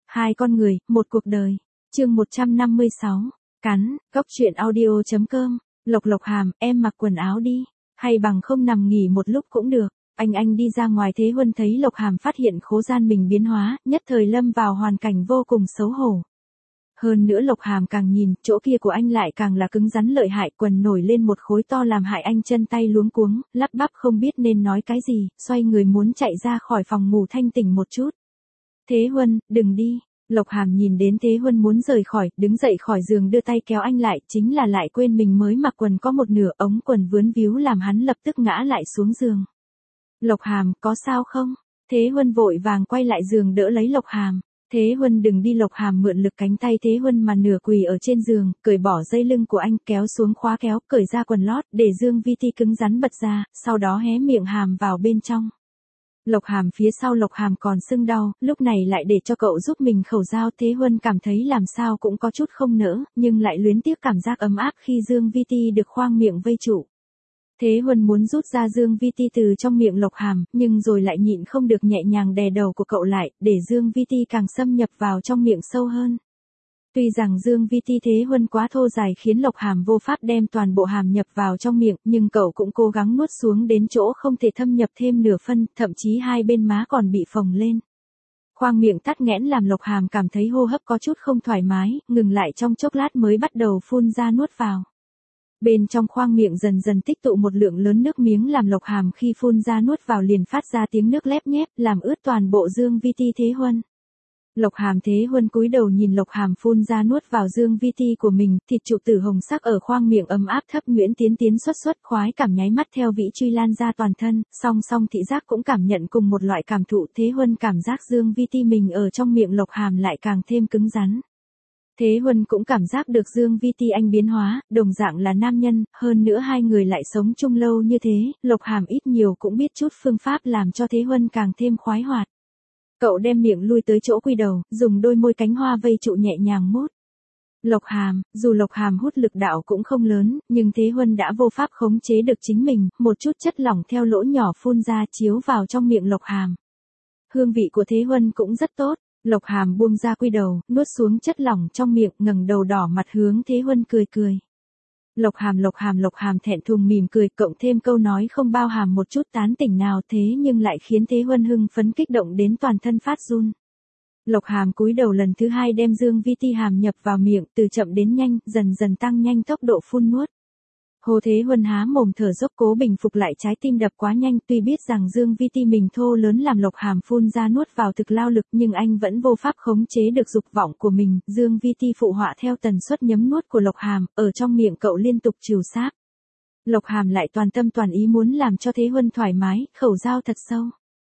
Hai con người, một cuộc đời. Chương 156. Cắn, Cóc truyện audio.com. Lộc Lộc hàm, em mặc quần áo đi, hay bằng không nằm nghỉ một lúc cũng được. Anh đi ra ngoài. Thế Huân thấy Lộc Hàm phát hiện khố gian mình biến hóa, nhất thời lâm vào hoàn cảnh vô cùng xấu hổ. Hơn nữa Lộc Hàm càng nhìn, chỗ kia của anh lại càng là cứng rắn lợi hại, quần nổi lên một khối to làm hại anh chân tay luống cuống, lắp bắp không biết nên nói cái gì, xoay người muốn chạy ra khỏi phòng ngủ thanh tỉnh một chút. Thế Huân, đừng đi. Lộc Hàm nhìn đến Thế Huân muốn rời khỏi, đứng dậy khỏi giường đưa tay kéo anh lại, chính là lại quên mình mới mặc quần có một nửa, ống quần vướn víu làm hắn lập tức ngã lại xuống giường. Lộc Hàm, có sao không? Thế Huân vội vàng quay lại giường đỡ lấy Lộc Hàm. Thế Huân đừng đi. Lộc Hàm mượn lực cánh tay Thế Huân mà nửa quỳ ở trên giường, cởi bỏ dây lưng của anh, kéo xuống khóa kéo, cởi ra quần lót, để Dương Vi Ti cứng rắn bật ra, sau đó hé miệng hàm vào bên trong. Lộc Hàm phía sau Lộc Hàm còn sưng đau, lúc này lại để cho cậu giúp mình khẩu dao. Thế Huân cảm thấy làm sao cũng có chút không nỡ, nhưng lại luyến tiếc cảm giác ấm áp khi Dương Vi Ti được khoang miệng vây trụ. Thế Huân muốn rút ra Dương Vi Ti từ trong miệng Lộc Hàm, nhưng rồi lại nhịn không được nhẹ nhàng đè đầu của cậu lại, để Dương Vi Ti càng xâm nhập vào trong miệng sâu hơn. Tuy rằng Dương Vi Ti Thế Huân quá thô dài khiến Lộc Hàm vô pháp đem toàn bộ hàm nhập vào trong miệng, nhưng cậu cũng cố gắng nuốt xuống đến chỗ không thể thâm nhập thêm nửa phân, thậm chí hai bên má còn bị phồng lên. Khoang miệng tắc nghẽn làm Lộc Hàm cảm thấy hô hấp có chút không thoải mái, ngừng lại trong chốc lát mới bắt đầu phun ra nuốt vào. Bên trong khoang miệng dần dần tích tụ một lượng lớn nước miếng làm Lộc Hàm khi phun ra nuốt vào liền phát ra tiếng nước lép nhép, làm ướt toàn bộ Dương Vi Ti Thế Huân. Lộc Hàm Thế Huân cúi đầu nhìn Lộc Hàm phun ra nuốt vào Dương Vi Ti của mình, thịt trụ tử hồng sắc ở khoang miệng ấm áp thấp nhuyễn tiến xuất khoái cảm nháy mắt theo vĩ truy lan ra toàn thân, song song thị giác cũng cảm nhận cùng một loại cảm thụ. Thế Huân cảm giác Dương Vi Ti mình ở trong miệng Lộc Hàm lại càng thêm cứng rắn. Thế Huân cũng cảm giác được Dương Vi Ti anh biến hóa, đồng dạng là nam nhân, hơn nữa hai người lại sống chung lâu như thế, Lộc Hàm ít nhiều cũng biết chút phương pháp làm cho Thế Huân càng thêm khoái hoạt. Cậu đem miệng lui tới chỗ quy đầu, dùng đôi môi cánh hoa vây trụ nhẹ nhàng mút. Lộc Hàm, dù Lộc Hàm hút lực đạo cũng không lớn, nhưng Thế Huân đã vô pháp khống chế được chính mình, một chút chất lỏng theo lỗ nhỏ phun ra chiếu vào trong miệng Lộc Hàm. Hương vị của Thế Huân cũng rất tốt. Lộc Hàm buông ra quy đầu, nuốt xuống chất lỏng trong miệng, ngẩng đầu đỏ mặt hướng Thế Huân cười. Lộc Hàm thẹn thùng mỉm cười, cộng thêm câu nói không bao hàm một chút tán tỉnh nào, thế nhưng lại khiến Thế Huân hưng phấn kích động đến toàn thân phát run. Lộc Hàm cúi đầu lần thứ hai đem Dương Vi Ti hàm nhập vào miệng, từ chậm đến nhanh, dần dần tăng nhanh tốc độ phun nuốt. Hồ Thế Huân há mồm thở dốc cố bình phục lại trái tim đập quá nhanh, tuy biết rằng Dương Vi Ti mình thô lớn làm Lộc Hàm phun ra nuốt vào thực lao lực, nhưng anh vẫn vô pháp khống chế được dục vọng của mình. Dương Vi Ti phụ họa theo tần suất nhấm nuốt của Lộc Hàm, ở trong miệng cậu liên tục trìu sáp. Lộc Hàm lại toàn tâm toàn ý muốn làm cho Thế Huân thoải mái, khẩu dao thật sâu.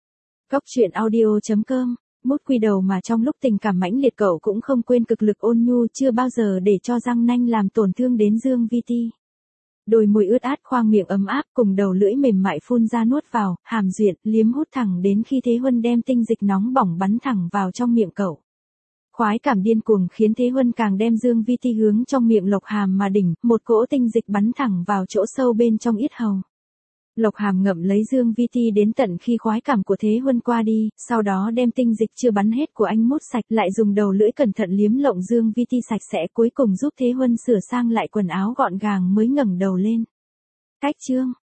Cóc truyện audio.com. Mút quy đầu mà trong lúc tình cảm mãnh liệt cậu cũng không quên cực lực ôn nhu, chưa bao giờ để cho răng nanh làm tổn thương đến Dương Vi Ti. Đôi môi ướt át, khoang miệng ấm áp cùng đầu lưỡi mềm mại phun ra nuốt vào, hàm duyện, liếm hút thẳng đến khi Thế Huân đem tinh dịch nóng bỏng bắn thẳng vào trong miệng cậu. Khoái cảm điên cuồng khiến Thế Huân càng đem Dương Vi Ti hướng trong miệng Lộc Hàm mà đỉnh, một cỗ tinh dịch bắn thẳng vào chỗ sâu bên trong yết hầu. Lộc Hàm ngậm lấy Dương Vi Ti đến tận khi khoái cảm của Thế Huân qua đi, sau đó đem tinh dịch chưa bắn hết của anh mút sạch, lại dùng đầu lưỡi cẩn thận liếm lộng Dương Vi Ti sạch sẽ, cuối cùng giúp Thế Huân sửa sang lại quần áo gọn gàng mới ngẩng đầu lên. Cách chương